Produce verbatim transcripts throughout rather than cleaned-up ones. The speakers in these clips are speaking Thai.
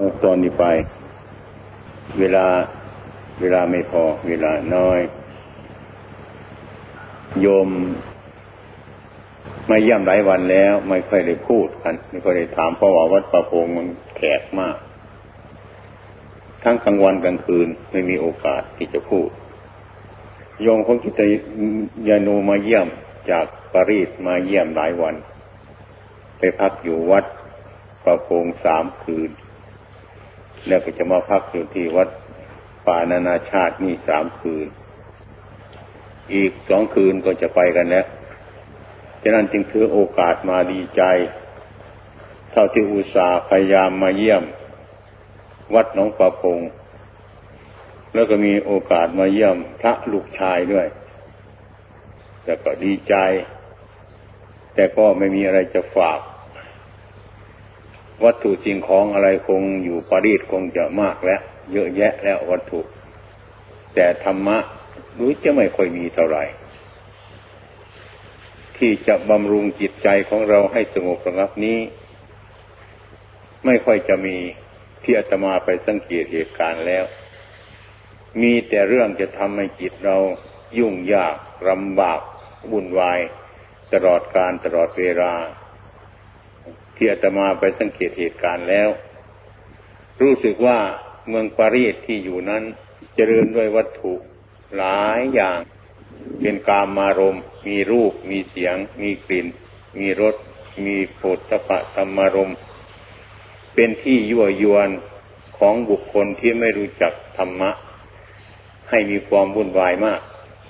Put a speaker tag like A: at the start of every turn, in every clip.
A: ตอนนี้ไปเวลาเวลาไม่พอเวลาน้อยโยมมาเยี่ยมหลายวันแล้วไม่ค่อยได้พูดกันไม่ค่อยได้ถามเพราะว่าวัดประพงมันแขกมากทั้งกลางวันกลางคืนไม่มีโอกาสที่จะพูดโยมของกิตยานุมาเยี่ยมจากปารีสมาเยี่ยมหลายวันไปพักอยู่วัดประพงสามคืนแล้วก็จะมาพักอยู่ที่วัดป่านานาชาตินี่สามคืนอีกสองคืนก็จะไปกันแล้วฉะนั้นจึงถือโอกาสมาดีใจเท่าที่อุตส่าห์พยายามมาเยี่ยมวัดหนองประพงแล้วก็มีโอกาสมาเยี่ยมพระลูกชายด้วยแต่ก็ดีใจแต่ก็ไม่มีอะไรจะฝากวัตถุสิ่งของอะไรคงอยู่ปารีสคงจะมากแล้วเยอะแยะแล้ววัตถุแต่ธรรมะรู้จะไม่ค่อยมีเท่าไหร่ที่จะบำรุงจิตใจของเราให้สงบระงับนี้ไม่ค่อยจะมีที่อาตมาไปสังเกตเหตุการณ์แล้วมีแต่เรื่องจะทำให้จิตเรายุ่งยากลำบากวุ่นวายตลอดกาลตลอดเวลาที่อาตมาไปสังเกตเหตุการณ์แล้วรู้สึกว่าเมืองปารีสที่อยู่นั้นเจริญด้วยวัตถุหลายอย่างเป็นกามารมณ์มีรูปมีเสียงมีกลิ่นมีรสมีโผฏฐัพพะธรรมารมณ์เป็นที่ยั่วยวนของบุคคลที่ไม่รู้จักธรรมะให้มีความวุ่นวายมาก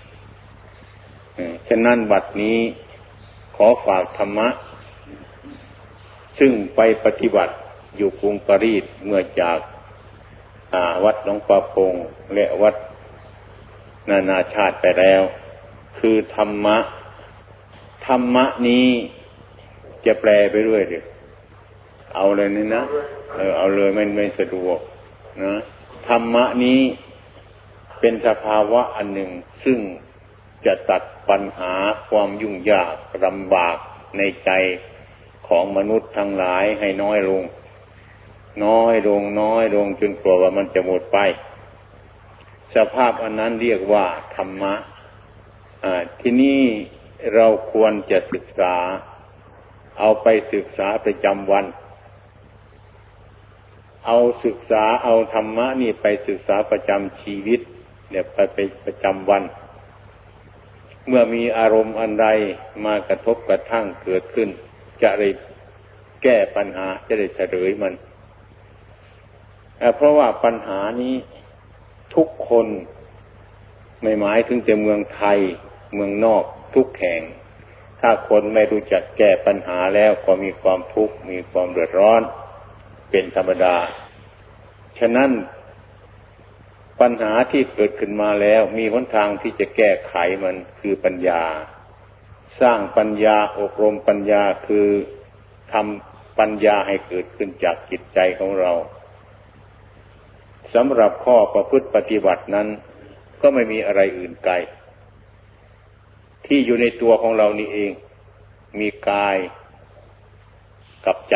A: ฉะนั้นบัดนี้ขอฝากธรรมะซึ่งไปปฏิบัติอยู่กรุงปารีสเมื่อจากวัดหนองประพงและวัดนานาชาติไปแล้วคือธรรมะธรรมะนี้จะแปลไปเรื่อยดิเอาเลยนี่นะเออเอาเลยไม่ไม่สะดวกนะธรรมะนี้เป็นสภาวะอันหนึ่งซึ่งจะตัดปัญหาความยุ่งยากลำบากในใจของมนุษย์ทั้งหลายให้น้อยลงน้อยลงน้อยลงจนกลัวว่ามันจะหมดไปสภาพอันนั้นเรียกว่าธรรมะอ่าที่นี่เราควรจะศึกษาเอาไปศึกษาประจำวันเอาศึกษาเอาธรรมะนี่ไปศึกษาประจำชีวิตเนี่ยไปไปประจำวันเมื่อมีอารมณ์อันใดมากระทบกระทั่งเกิดขึ้นจะได้แก้ปัญหาจะได้เฉลยมันเพราะว่าปัญหานี้ทุกคนไม่หมายถึงแต่เมืองไทยเมืองนอกทุกแห่งถ้าคนไม่รู้จักแก้ปัญหาแล้วก็มีความทุกข์มีความเดือดร้อนเป็นธรรมดาฉะนั้นปัญหาที่เกิดขึ้นมาแล้วมีหนทางที่จะแก้ไขมันคือปัญญาสร้างปัญญาอบรมปัญญาคือทำปัญญาให้เกิดขึ้นจากจิตใจของเราสำหรับข้อประพฤติปฏิบัตินั้นก็ไม่มีอะไรอื่นไกลที่อยู่ในตัวของเรานี่เองมีกายกับใจ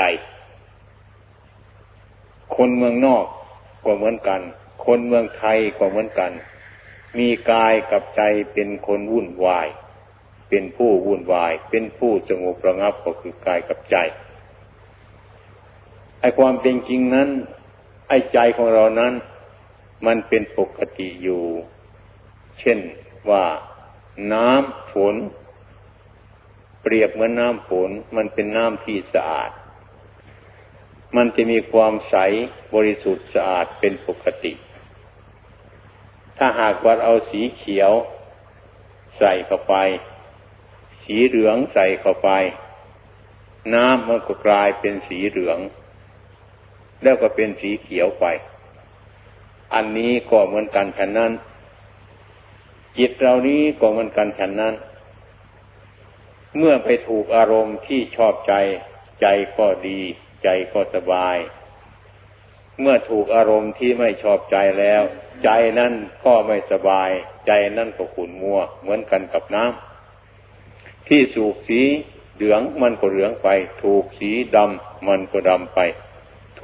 A: คนเมืองนอกก็เหมือนกันคนเมืองไทยก็เหมือนกันมีกายกับใจเป็นคนวุ่นวายเป็นผู้วุ่นวายเป็นผู้สงบระงับก็คือกายกับใจไอ้ความเป็นจริงนั้นไอ้ใจของเรานั้นมันเป็นปกติอยู่เช่นว่าน้ำฝนเปรียบเหมือนน้ำฝนมันเป็นน้ำที่สะอาดมันจะมีความใสบริสุทธิ์สะอาดเป็นปกติถ้าหากว่าเอาสีเขียวใส่เข้าไปสีเหลืองใส่เข้าไปน้ำมันก็กลายเป็นสีเหลืองแล้วก็เป็นสีเขียวไปอันนี้ก็เหมือนกันฉะนั้นจิตเรานี้ก็เหมือนกันฉะนั้นเมื่อไปถูกอารมณ์ที่ชอบใจใจก็ดีใจก็สบายเมื่อถูกอารมณ์ที่ไม่ชอบใจแล้วใจนั่นก็ไม่สบายใจนั่นก็ขุ่นมัวเหมือนกันกับน้ำที่สูบสีเหลืองมันก็เหลืองไปถูกสีดำมันก็ดำไปถ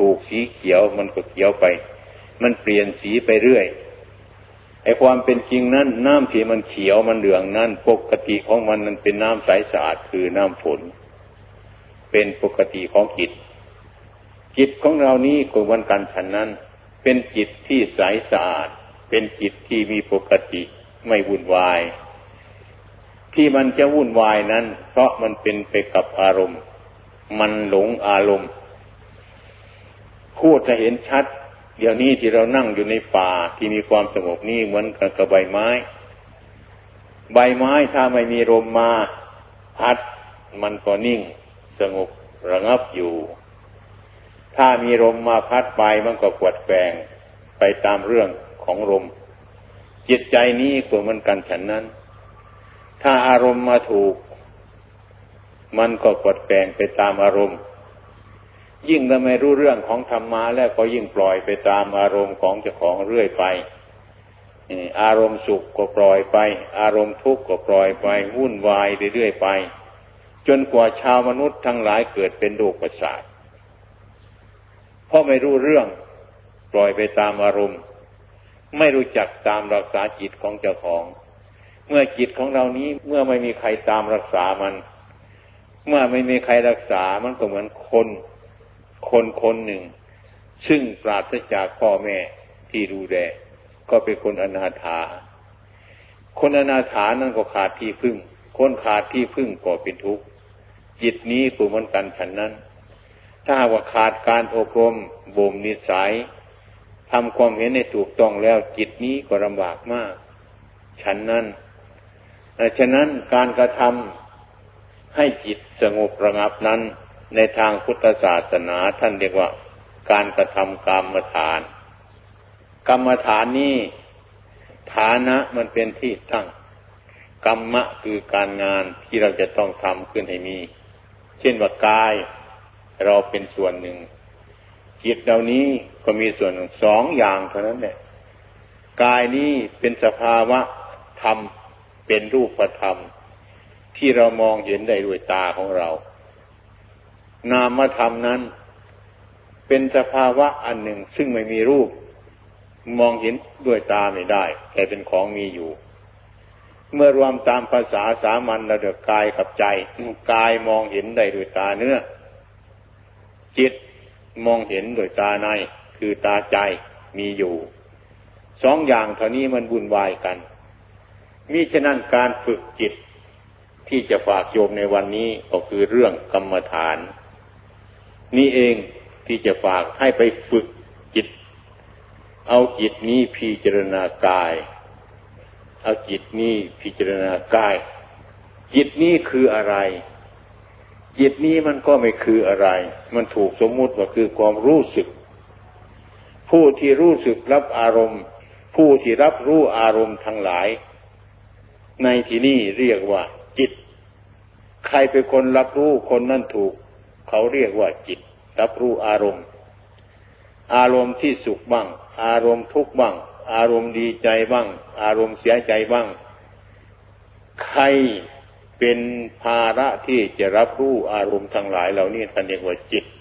A: ถูกสีเขียวมันก็เขียวไปมันเปลี่ยนสีไปเรื่อยไอ้ความเป็นจริงนั้นน้ำที่มันเขียวมันเหลืองนั้นปกติของมันมันเป็นน้ำใสสะอาดคือน้ำฝนเป็นปกติของจิตจิตของเรานี้ก็เหมือนกันฉันนั้นเป็นจิตที่ใสสะอาดเป็นจิตที่มีปกติไม่วุ่นวายที่มันจะวุ่นวายนั้นเพราะมันเป็นไปกับอารมณ์มันหลงอารมณ์พูดจะเห็นชัดเดี๋ยวนี้ที่เรานั่งอยู่ในป่าที่มีความสงบนี่เหมือนกับใบไม้ใบไม้ถ้าไม่มีลมมาพัดมันก็นิ่งสงบระงับอยู่ถ้ามีลมมาพัดไปมันก็กวัดแกว่งไปตามเรื่องของลมจิตใจนี้ก็เหมือนกันฉันนั้นถ้าอารมณ์มาถูกมันก็กวัดแกว่งไปตามอารมณ์ยิ่งถ้าไม่รู้เรื่องของธรรมะแล้วก็ยิ่งปล่อยไปตามอารมณ์ของเจ้าของเรื่อยไปอารมณ์สุขก็ปล่อยไปอารมณ์ทุกข์ก็ปล่อยไปวุ่นวายเรื่อยๆไปจนกว่าชาวมนุษย์ทั้งหลายเกิดเป็นโรคประสาทเพราะไม่รู้เรื่องปล่อยไปตามอารมณ์ไม่รู้จักตามรักษาจิตของเจ้าของเมื่อจิตของเรานี้เมื่อไม่มีใครตามรักษามันเมื่อไม่มีใครรักษามันก็เหมือนคนคนคนหนึ่งซึ่งปราศจากพ่อแม่ที่ดูแลก็เป็นคนอนาถาคนอนาถานั้นก็ขาดที่พึ่งคนขาดที่พึ่งก็เป็นทุกข์จิตนี้ก็เหมือนกันฉันนั้นถ้าว่าขาดการอบรมบ่มนิสัยทำความเห็นให้ถูกต้องแล้วจิตนี้ก็ลำบากมากฉันนั้นฉะนั้นการกระทำให้จิตสงบระงับนั้นในทางพุทธศาสนาท่านเรียกว่าการกระทำกรรมฐานกรรมฐานนี้ฐานะมันเป็นที่ตั้งกรรมะคือการงานที่เราจะต้องทำขึ้นให้มีเช่นว่ากายเราเป็นส่วนหนึ่งจิตเหล่านี้ก็มีส่วนสองอย่างเท่านั้นแหละกายนี้เป็นสภาวะธรรมเป็นรูปธรรมที่เรามองเห็นได้ด้วยตาของเรานามธรรมนั้นเป็นสภาวะอันหนึ่งซึ่งไม่มีรูปมองเห็นด้วยตาไม่ได้แต่เป็นของมีอยู่เมื่อรวมตามภาษาสามัญระดับกายกับใจกายมองเห็นได้ด้วยตาเนื้อจิตมองเห็นด้วยตาในคือตาใจมีอยู่สองอย่างเท่านี้มันวุ่นวายกันมิฉะนั้นการฝึกจิตที่จะฝากโยมในวันนี้ก็คือเรื่องกรรมฐานนี่เองที่จะฝากให้ไปฝึกจิตเอาจิตนี้พิจารณากายเอาจิตนี้พิจารณากายจิตนี้คืออะไรจิตนี้มันก็ไม่คืออะไรมันถูกสมมุติว่าคือความรู้สึกผู้ที่รู้สึกรับอารมณ์ผู้ที่รับรู้อารมณ์ทั้งหลายในที่นี้เรียกว่าจิตใครเป็นคนรับรู้คนนั้นถูกเขาเรียกว่าจิตรับรู้อารมณ์อารมณ์ที่สุขบ้างอารมณ์ทุกข์บ้างอารมณ์ดีใจบ้างอารมณ์เสียใจบ้างใครเป็นภาระที่จะรับรู้อารมณ์ทั้งหลายเหล่านี้ท่านเรียกว่าจิต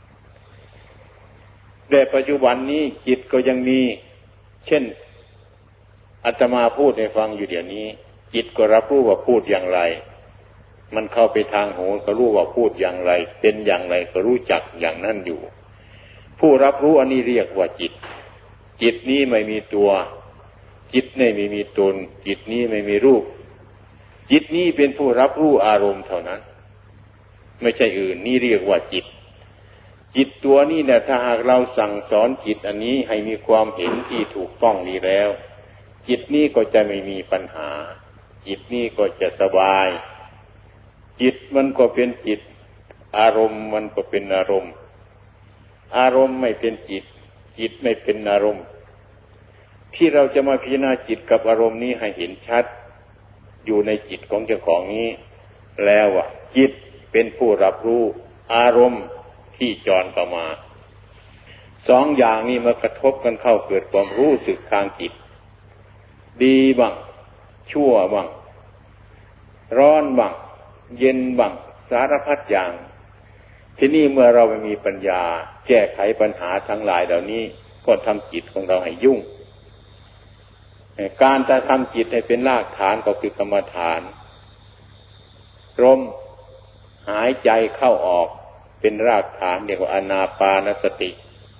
A: แต่ปัจจุบันนี้จิตก็ยังมีเช่นอาตมาพูดให้ฟังอยู่เดี๋ยวนี้จิตก็รับรู้ว่าพูดอย่างไรมันเข้าไปทางหูก็รู้ว่าพูดอย่างไรเป็นอย่างไรก็รู้จักอย่างนั้นอยู่ผู้รับรู้อันนี้เรียกว่าจิตจิตนี้ไม่มีตัวจิตนี้ไม่มีตนจิตนี้ไม่มีรูปจิตนี้เป็นผู้รับรู้อารมณ์เท่านั้นไม่ใช่อื่นนี่เรียกว่าจิตจิตตัวนี้เนี่ยถ้าหากเราสั่งสอนจิตอันนี้ให้มีความเห็นที่ถูกต้องดีแล้วจิตนี้ก็จะไม่มีปัญหาจิตนี้ก็จะสบายจิตมันก็เป็นจิตอารมณ์มันก็เป็นอารมณ์อารมณ์ไม่เป็นจิตจิตไม่เป็นอารมณ์ที่เราจะมาพิจารณาจิตกับอารมณ์นี้ให้เห็นชัดอยู่ในจิตของเจ้าของนี้แล้วว่าจิตเป็นผู้รับรู้อารมณ์ที่จรเข้ามาสองอย่างนี้มากระทบกันเข้าเกิดความรู้สึกทางจิตดีบ้างชั่วบ้างร้อนบ้างเย็นบ้างสารพัดอย่างที่นี่เมื่อเราไม่มีปัญญาจะก้ไขปัญหาทั้งหลายเหล่านี้ก็ทำจิตของเราให้ยุ่งการจะทำจิตให้เป็นรากฐานก็คือกรรมฐานลมหายใจเข้าออกเป็นรากฐานเรียกว่าอานาปานสติ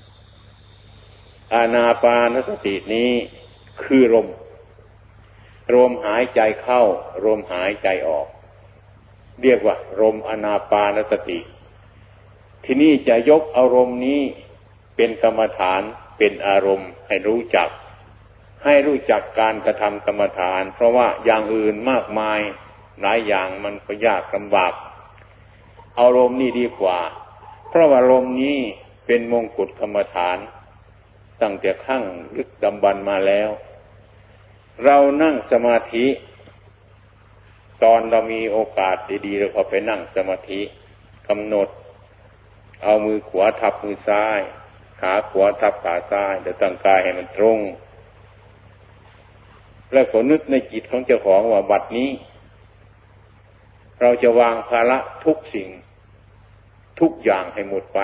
A: อานาปานสตินี้คือลมลมหายใจเข้าลมหายใจออกเรียกว่าลมอานาปานสติที่นี่จะยกอารมณ์นี้เป็นกรรมฐานเป็นอารมณ์ให้รู้จักให้รู้จักการกระทำกรรมฐานเพราะว่าอย่างอื่นมากมายหลายอย่างมันก็ยากลำบากอารมณ์นี้ดีกว่าเพราะว่าอารมณ์นี้เป็นมงกุฎกรรมฐานตั้งแต่ขั้งลึกดำบรรพ์มาแล้วเรานั่งสมาธิตอนเรามีโอกาสดีๆเราก็ไปนั่งสมาธิกำหนดเอามือขวาทับมือซ้ายขาขวาทับขาซ้ายแล้วตั้งกายให้มันตรงแล้วก็นึกในจิตของเจ้าของว่าบัดนี้เราจะวางภาระทุกสิ่งทุกอย่างให้หมดไป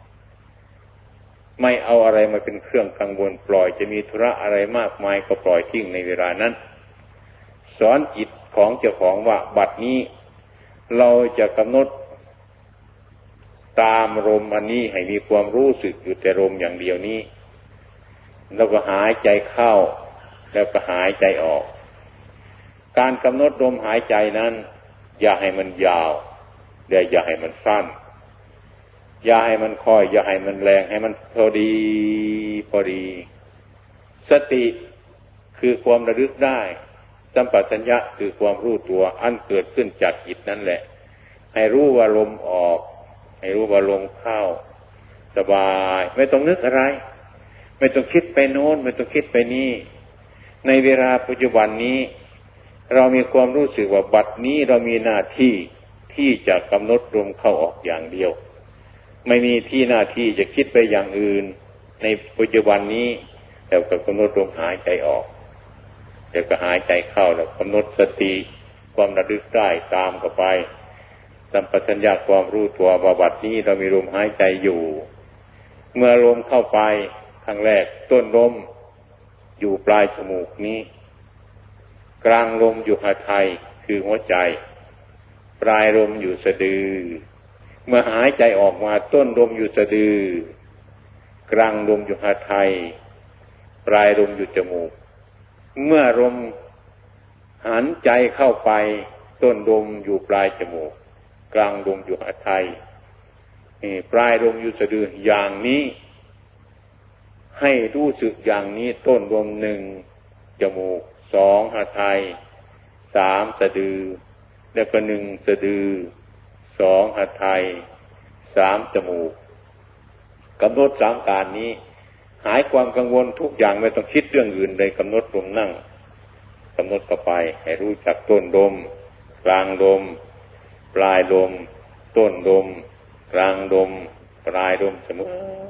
A: ไม่เอาอะไรมาเป็นเครื่องกังวลปล่อยจะมีธุระอะไรมากมายก็ปล่อยทิ้งในเวลานั้นสอนจิตของเจ้าของว่าบัดนี้เราจะกำหนดตามลมอันนี้ให้มีความรู้สึกอยู่แต่ลมอย่างเดียวนี้แล้วก็หายใจเข้าแล้วก็หายใจออกการกำหนดลมหายใจนั้นอย่าให้มันยาวและอย่าให้มันสั้นอย่าให้มันค่อยอย่าให้มันแรงให้มันพอดีพอดีสติคือความระลึกได้สัมปชัญญะคือความรู้ตัวอันเกิดขึ้นจากจิตนั่นแหละให้รู้ว่าลมออกให้รู้ว่าลมเข้าสบายไม่ต้องนึกอะไรไม่ต้องคิดไปโน้นไม่ต้องคิดไปนี่ในเวลาปัจจุบันนี้เรามีความรู้สึกว่าบัดนี้เรามีหน้าที่ที่จะกำหนดลมเข้าออกอย่างเดียวไม่มีที่หน้าที่จะคิดไปอย่างอื่นในปัจจุบันนี้แต่ก็กำหนดลมหายใจออกเดี๋ยวก็หายใจเข้าแล้วกำหนดสติความระลึกได้ตามเข้าไปสัมปชัญญะความรู้ตัวว่าบัดนี้เรามีลมหายใจอยู่เมื่อลมเข้าไปครั้งแรกต้นลมอยู่ปลายจมูกนี้กลางลมอยู่หัวใจคือหัวใจปลายลมอยู่สะดือเมื่อหายใจออกมาต้นลมอยู่สะดือกลางลมอยู่หัวใจปลายลมอยู่จมูกเมื่อลมหันใจเข้าไปต้นลมอยู่ปลายจมูกกลางลมอยู่หัวใจปลายลมอยู่สะดืออย่างนี้ให้รู้สึกอย่างนี้ต้นลมหนึ่งจมูกสองหัวใจสามสะดือแล้วก็หนึ่งสะดือสองหัวใจสามจมูกกำหนดสามการนี้หายความกังวลทุกอย่างไม่ต้องคิดเรื่องอื่นเลยกำหนดลมนั่งกำหนดเข้าไปให้รู้จักต้นลมกลางลมปลายลมต้นลมกลางลมปลายลมเสม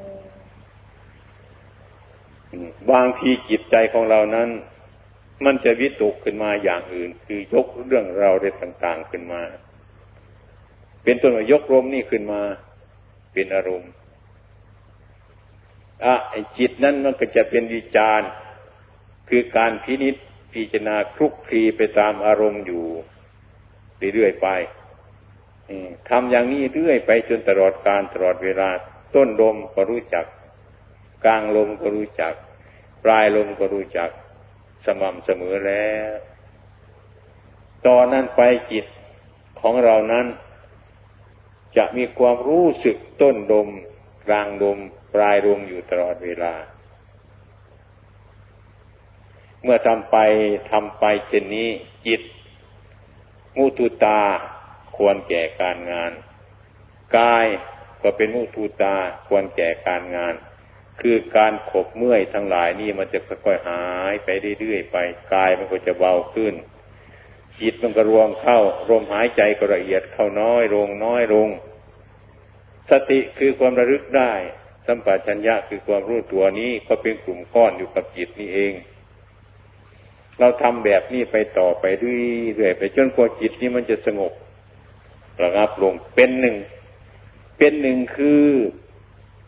A: อบางทีจิตใจของเรานั้นมันจะวิตกขึ้นมาอย่างอื่นคือยกเรื่องเราเรื่องต่างๆขึ้นมาเป็นต้นว่ายกลมนี่ขึ้นมาเป็นอารมณ์อ่ะไอ้จิตนั้นมันก็จะเป็นวิจารณ์คือการพินิจพิจารณาคลุกคลีไปตามอารมณ์อยู่เรื่อยๆไปทำอย่างนี้เรื่อยไปจนตลอดกาลตลอดเวลาต้นลมก็รู้จักกลางลมก็รู้จักปลายลมก็รู้จักสม่ำเสมอแล้วตอนนั้นไปจิตของเรานั้นจะมีความรู้สึกต้นลมกลางลมปลายลมอยู่ตลอดเวลาเมื่อทำไปทำไปเช่นนี้จิตมุทุตาควรแก่การงานกายก็เป็นมุทุตาควรแก่การงานคือการขบเมื่อยทั้งหลายนี่มันจะค่อยๆหายไปเรื่อยๆไปกายมันก็จะเบาขึ้นจิตมันก็รวมเข้าลมหายใจก็ละเอียดเข้าน้อยลงน้อยลงสติคือความระลึกได้สัมปชัญญะคือความรู้ตัวนี้ก็เป็นกลุ่มก้อนอยู่กับจิตนี่เองเราทำแบบนี้ไปต่อไปเรื่อยๆไปจนกว่าจิตนี้มันจะสงบระงับลงเป็นหนึ่งเป็นหนึ่งคือ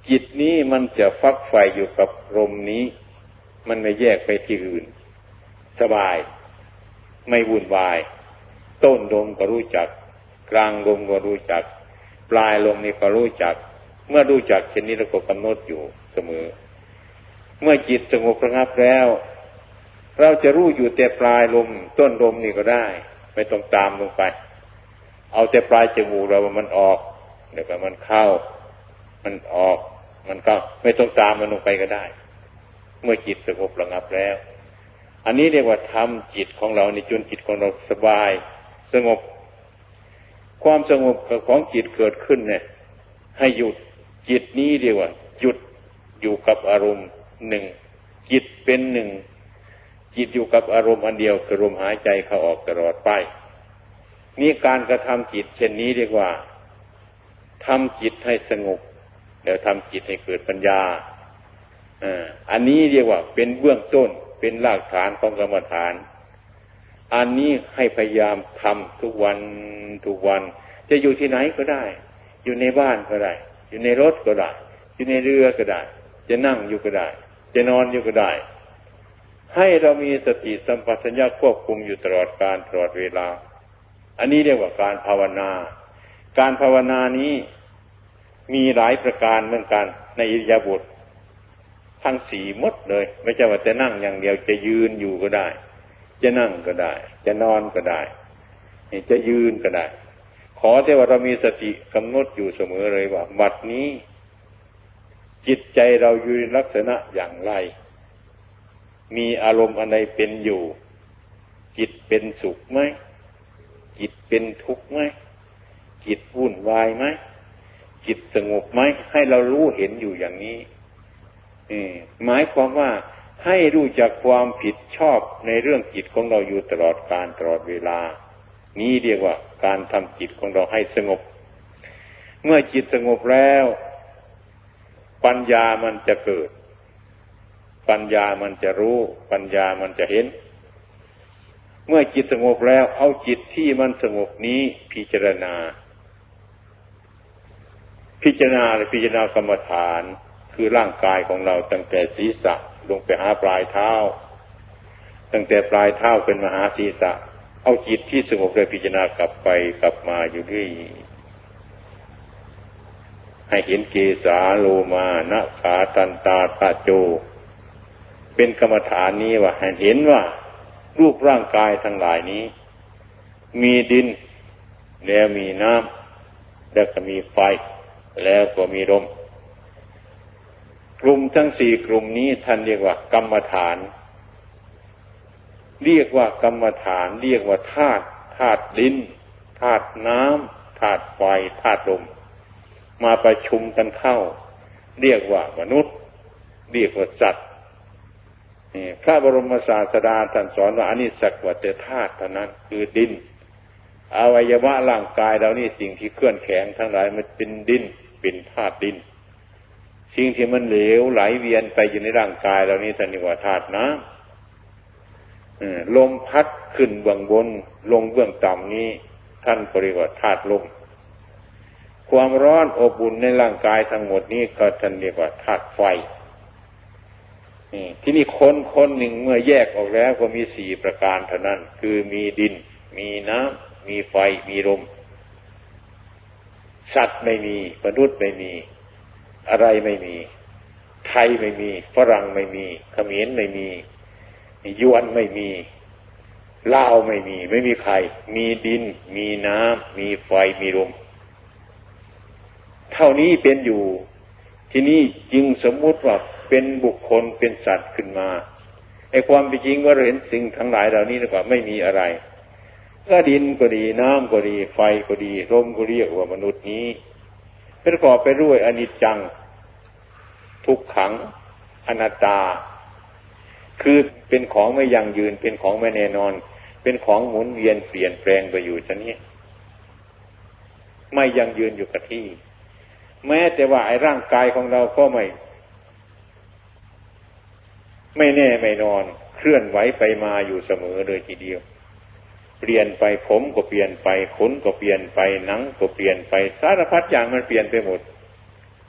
A: จิตนี้มันจะฟักไฟอยู่กับลมนี้มันไม่แยกไปที่อื่นสบายไม่วุ่นวายต้นลมก็รู้จักกลางลมก็รู้จักปลายลมนี่ก็รู้จักเมื่อรู้จักเช่นนี้เราก็กำหนดอยู่เสมอเมื่อจิตสงบระงับแล้วเราจะรู้อยู่แต่ปลายลมต้นลมนี่ก็ได้ไม่ต้องตามลงไปเอาแต่ปลายจมูกเราว่ามันออกเดี๋ยวก็มันเข้ามันออกมันก็ไม่ต้องตามมันลงไปก็ได้เมื่อจิตสงบระงับแล้วอันนี้เรียกว่าทำจิตของเราในจนจิตของเราสบายสงบความสงบของจิตเกิดขึ้นเนี่ยให้หยุดจิตนี้เรียกว่าหยุดอยู่กับอารมณ์หนึ่งจิตเป็นหนึ่งจิตอยู่กับอารมณ์อันเดียวคือลมหายใจเข้าออกตลอดไปนี่การกระทำจิตเช่นนี้เรียกว่าทำจิตให้สงบแล้วทำจิตให้เกิดปัญญาอ่าอันนี้เรียกว่าเป็นเบื้องต้นเป็นรากฐานของกรรมฐานอันนี้ให้พยายามทำทุกวันทุกวันจะอยู่ที่ไหนก็ได้อยู่ในบ้านก็ได้อยู่ในรถก็ได้อยู่ในเรือก็ได้จะนั่งอยู่ก็ได้จะนอนอยู่ก็ได้ให้เรามีสติสัมปชัญญะควบคุมอยู่ตลอดการตลอดเวลาอันนี้เรียกว่าการภาวนาการภาวนานี้มีหลายประการเหมือนกันในอิริยาบถทั้งสี่หมดเลยไม่ใช่ว่าจะนั่งอย่างเดียวจะยืนอยู่ก็ได้จะนั่งก็ได้จะนอนก็ได้จะยืนก็ได้ขอแต่ว่าเรามีสติกำหนดอยู่เสมอเลยว่าบัดนี้จิตใจเราอยู่ในลักษณะอย่างไรมีอารมณ์อะไรเป็นอยู่จิตเป็นสุขไหมจิตเป็นทุกข์ไหมจิตวุ่นวายไหมจิตสงบไหมให้เรารู้เห็นอยู่อย่างนี้หมายความว่าให้รู้จักความผิดชอบในเรื่องจิตของเราอยู่ตลอดการตลอดเวลานี้เรียกว่าการทำจิตของเราให้สงบเมื่อจิตสงบแล้วปัญญามันจะเกิดปัญญามันจะรู้ปัญญามันจะเห็นเมื่อจิตสงบแล้วเอาจิตที่มันสงบนี้พิจารณาพิจารณาหรือพิจารณากรรมฐานคือร่างกายของเราตั้งแต่ศีรษะลงไปหาปลายเท้าตั้งแต่ปลายเท้าเป็นมหาศีรษะเอาจิตที่สงบเลยพิจารณากลับไปกลับมาอยู่ด้วยให้เห็นเกสาโลมานะขาตันตาตาโจเป็นกรรมฐานนี้ว่าให้เห็นว่ารูปร่างกายทั้งหลายนี้มีดินแล้วมีน้ำแล้วก็มีไฟแล้วก็มีลมกลุ่มทั้งสี่กลุ่มนี้ท่านเรียกว่ากรรมฐานเรียกว่ากรรมฐานเรียกว่าธาตุธาตุดินธาตุน้ำธาตุไฟธาตุลมมาประชุมกันเข้าเรียกว่ามนุษย์เรียกว่าสัตว์พระบรมศาสดาท่านสอนว่าอันนี้สักว่าแต่ธาตุเท่านั้นคือดินอวัยวะร่างกายเรานี่สิ่งที่เคลื่อนแข็งทั้งหลายมันเป็นดินเป็นธาตุดินสิ่งที่มันเหลวไหลเวียนไปอยู่ในร่างกายเรานี่ท่านเรียกว่าธาตุน้ำลมพัดขึ้นเบื้องบนลงเบื้องต่ำนี้ท่านก็เรียกว่าธาตุลมความร้อนอบอุ่นในร่างกายทั้งหมดนี้ก็ท่านเรียกว่าธาตุไฟที่นี่คนคนหนึ่งเมื่อแยกออกแล้วก็มีสี่ประการเท่านั้นคือมีดินมีน้ำมีไฟมีลมสัตว์ไม่มีมนุษย์ไม่มีอะไรไม่มีไทยไม่มีฝรั่งไม่มีเขมรไม่มียวนไม่มีลาวไม่มีไม่มีใครมีดินมีน้ำมีไฟมีลมเท่านี้เป็นอยู่ที่นี่จึงสมมุติว่าเป็นบุคคลเป็นสัตว์ขึ้นมาไอ้ความเป็นจริงว่าเราเห็นสิ่งทั้งหลายเหล่านี้ดีกว่าไม่มีอะไรก็ดินก็ดีน้ำก็ดีไฟก็ดีลมก็เรียกว่ามนุษย์นี้ประกอบไปด้วยอนิจจังทุกขังอนัตตาคือเป็นของไม่ยั่งยืนเป็นของไม่แน่นอนเป็นของหมุนเวียนเปลี่ยนแปลงไปอยู่ชนิดไม่ยั่งยืนอยู่กับที่แม้แต่ว่าไอ้ร่างกายของเราก็ไม่ไม่แน่ไม่นอนเคลื่อนไหวไปมาอยู่เสมอเลยทีเดียวเปลี่ยนไปผมก็เปลี่ยนไปขนก็เปลี่ยนไปหนังก็เปลี่ยนไปสารพัดอย่างมันเปลี่ยนไปหมด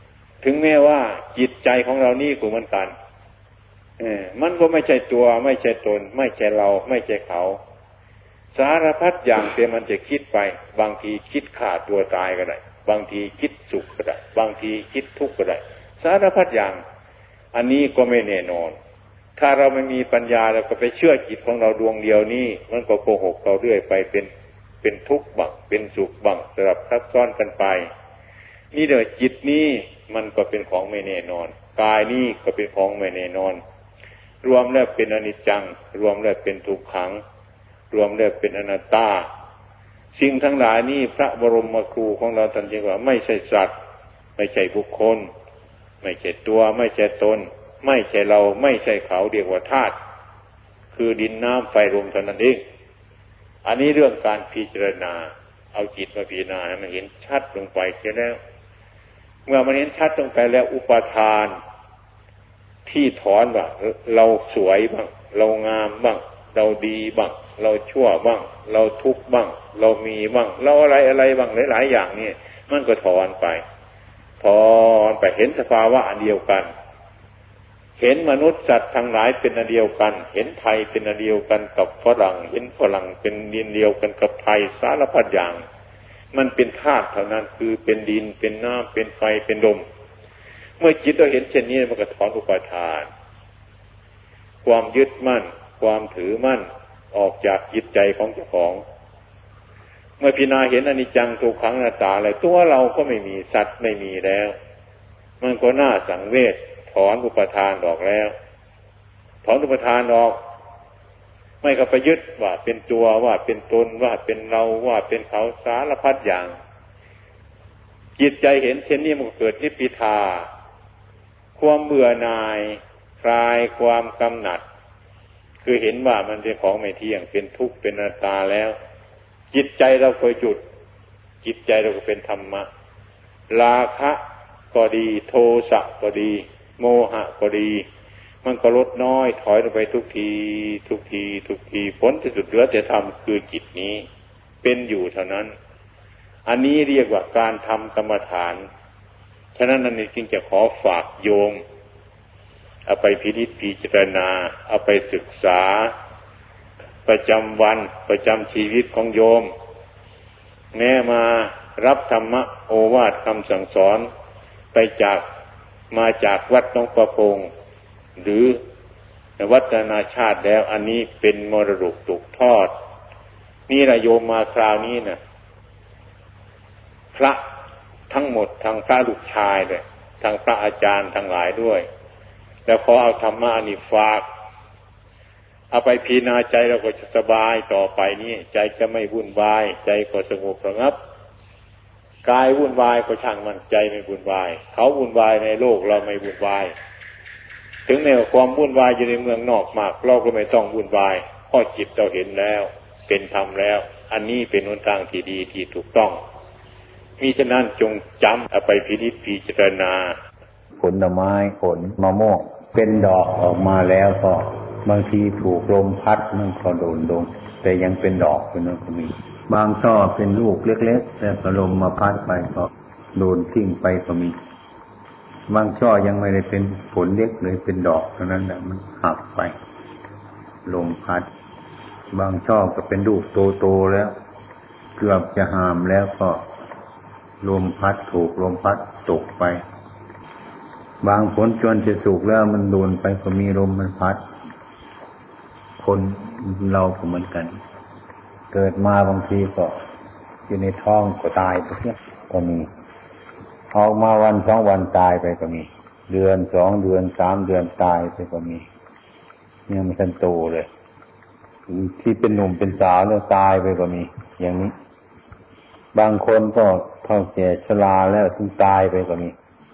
A: ถึงแม้ว่าจิตใจของเรานี่ก็เหมือนกันเออมันก็ไม่ใช่ตัวไม่ใช่ตนไม่ใช่เราไม่ใช่เขาสารพัดอย่างที่มันจะคิดไปบางทีคิดฆ่าตัวตายก็ได้บางทีคิดสุขก็ได้บางทีคิดทุกข์ก็ได้สารพัดอย่างอันนี้ก็ไม่แน่นอนถ้าเราไม่มีปัญญาเราก็ไปเชื่อจิตของเราดวงเดียวนี้มันก็โกหกเราเรื่อยไปเป็นเป็นทุกข์บ้างเป็นสุขบ้างสลับซับซ้อนกันไปนี่เด้อจิตนี้มันก็เป็นของไม่แน่นอนกายนี้ก็เป็นของไม่แน่นอนรวมแล้วเป็นอนิจจังรวมแล้วเป็นทุกขังรวมแล้วเป็นอนัตตาสิ่งทั้งหลายนี้พระบรมครูของเราท่านจึงว่าไม่ใช่สัตว์ไม่ใช่บุคคลไม่ใช่ตัวไม่ใช่ตนไม่ใช่เราไม่ใช่เขาเรียกว่าธาตุคือดินน้ำไฟลมเท่านั้นเองอันนี้เรื่องการพิจารณาเอาจิตมาพิจารณาให้มันเห็นชัดลงไปเสียแล้วเมื่อมันเห็นชัดลงไปแล้วอุปทานที่ถอนว่าเราสวยบ้างเรางามบ้างเราดีบ้างเราชั่วบ้างเราทุกข์บ้างเรามีบ้างเราอะไรอะไรบ้างหลายๆอย่างนี่มันก็ถอนไปถอนไปเห็นสภาวะอันเดียวกันเห็นมนุษย์สัตว์ทั้งหลายเป็นอันเดียวกันเห็นไทยเป็นอันเดียวกันกับฝรั่งเห็นฝรั่งเป็นดินเดียวกันกับไทยสารพัดอย่างมันเป็นธาตุเท่านั้นคือเป็นดินเป็นน้ำเป็นไฟเป็นลมเมื่อจิตเราเห็นเช่นนี้มันก็ถอนอุปาทานความยึดมั่นความถือมั่นออกจากจิตใจของเจ้าของเมื่อพิจารณาเห็นอนิจจังทุกขังอนัตตาอะไรตัวเราก็ไม่มีสัตว์ไม่มีแล้วมันก็น่าสังเวชถอนอุปทานออกแล้วถอนอุปทานออกไม่ก็ไปยึดว่าเป็นตัวว่าเป็นตนว่าเป็นเราว่าเป็นเขาสารพัดอย่างจิตใจเห็นเช่นนี้มันเกิดนิพพิทาความเบื่อหน่ายคลายความกำหนัดคือเห็นว่ามันเป็นของไม่เที่ยงเป็นทุกข์เป็นอนัตตาแล้วจิตใจเราเคยหยุดจิตใจเราก็เป็นธรรมะราคะก็ดีโทสะก็ดีโมหะก็ดีมันก็ลดน้อยถอยลงไปทุกทีทุกทีทุกทีผลที่สุดเหลือแต่ธรรมคือจิตนี้เป็นอยู่เท่านั้นอันนี้เรียกว่าการทำกรรมฐานฉะนั้นนั่นจึงจะขอฝากโยมเอาไปพินิจพิจารณาเอาไปศึกษาประจำวันประจำชีวิตของโยมแม้มารับธรรมะโอวาทคำสั่งสอนไปจากมาจากวัดหนองประพงหรือวัดนานาชาติแล้วอันนี้เป็นมรดกตกทอดนี่ละโยมมาคราวนี้นะพระทั้งหมดทางพระลูกชายเลยทางพระอาจารย์ทั้งหลายด้วยแล้วขอเอาธรรมะนี่ฝากเอาไปพิจารณาใจเราก็จะสบายต่อไปนี้ใจจะไม่วุ่นวายใจก็สงบระงับกายวุ่นวายก็ช่างมันใจไม่วุ่นวายเขาวุ่นวายในโลกเราไม่วุ่นวายถึงแม้ว่าความวุ่นวายอยู่ในเมืองนอกมากเราก็ไม่ต้องวุ่นวายเพราะจิตเราเห็นแล้วเป็นธรรมแล้วอันนี้เป็นหนทางที่ดีที่ถูกต้องมิฉะนั้นจงจำเอาไปพินิจพิจารณาผลไม้ผลมะม่วงเป็นดอกออกมาแล้วก็บางทีถูกลมพัดมันก็โดนลงแต่ยังเป็นดอกอยู่นั่นก็มีบางช่อเป็นลูกเล็กๆแต่ลมมาพัดไปก็โดนทิ้งไปก็มีบางช่อยังไม่ได้เป็นผลเล็กเลยเป็นดอกเท่านั้นแหละมันหักไปลมพัดบางช่อก็เป็นลูกโตๆแล้วเกือบจะหามแล้วก็ลมพัดถูกลมพัดตกไปบางผลจนจะสุกแล้วมันโดนไปก็มีลมมันพัดคนเราก็เหมือนกันเกิดมาบางทีก็อยู่ในท้องก็ตายไปเสียก็มีออกมาวันสองวันตายไปก็มีเดือนสองเดือนสามเดือนตายไปก็มียังไม่ทันโตเลยที่เป็นหนุ่มเป็นสาวแล้วตายไปก็มีอย่างนี้บางคนก็เฒ่าแก่ชราแล้วถึงตายไปก็มี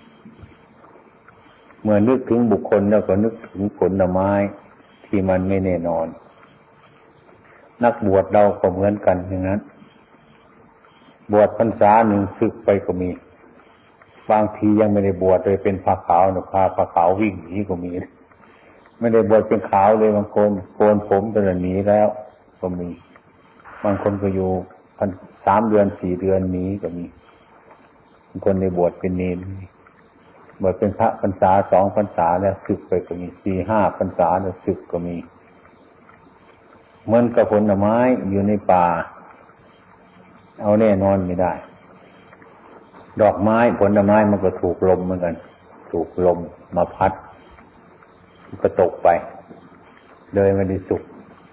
A: เมื่อนึกถึงบุคคลแล้วก็นึกถึงผลไม้ที่มันไม่แน่นอนนักบวชเราก็เหมือนกันอย่างนั้นบวชพรรษาหนึ่งสึกไปก็มีบางทียังไม่ได้บวชเลยเป็นผ้าขาวนะพาผ้าขาววิ่งหนีก็มีไม่ได้บวชเป็นขาวเลยบางคนโกนผมจนหนีแล้วก็มีบางคนก็อยู่พันสามเดือนสี่เดือนหนีก็มีบางคนได้บวชเป็นเนรบวชเป็นพระพรรษาสองพรรษาแล้วสึกไปก็มีสี่ห้าพรรษาแล้วสึกก็มีเหมือนกับผลไม้อยู่ในป่าเอาแน่นอนไม่ได้ดอกไม้ผลไม้มันก็ถูกลมเหมือนกันถูกลมมาพัดก็ตกไปเลยไม่ได้สุข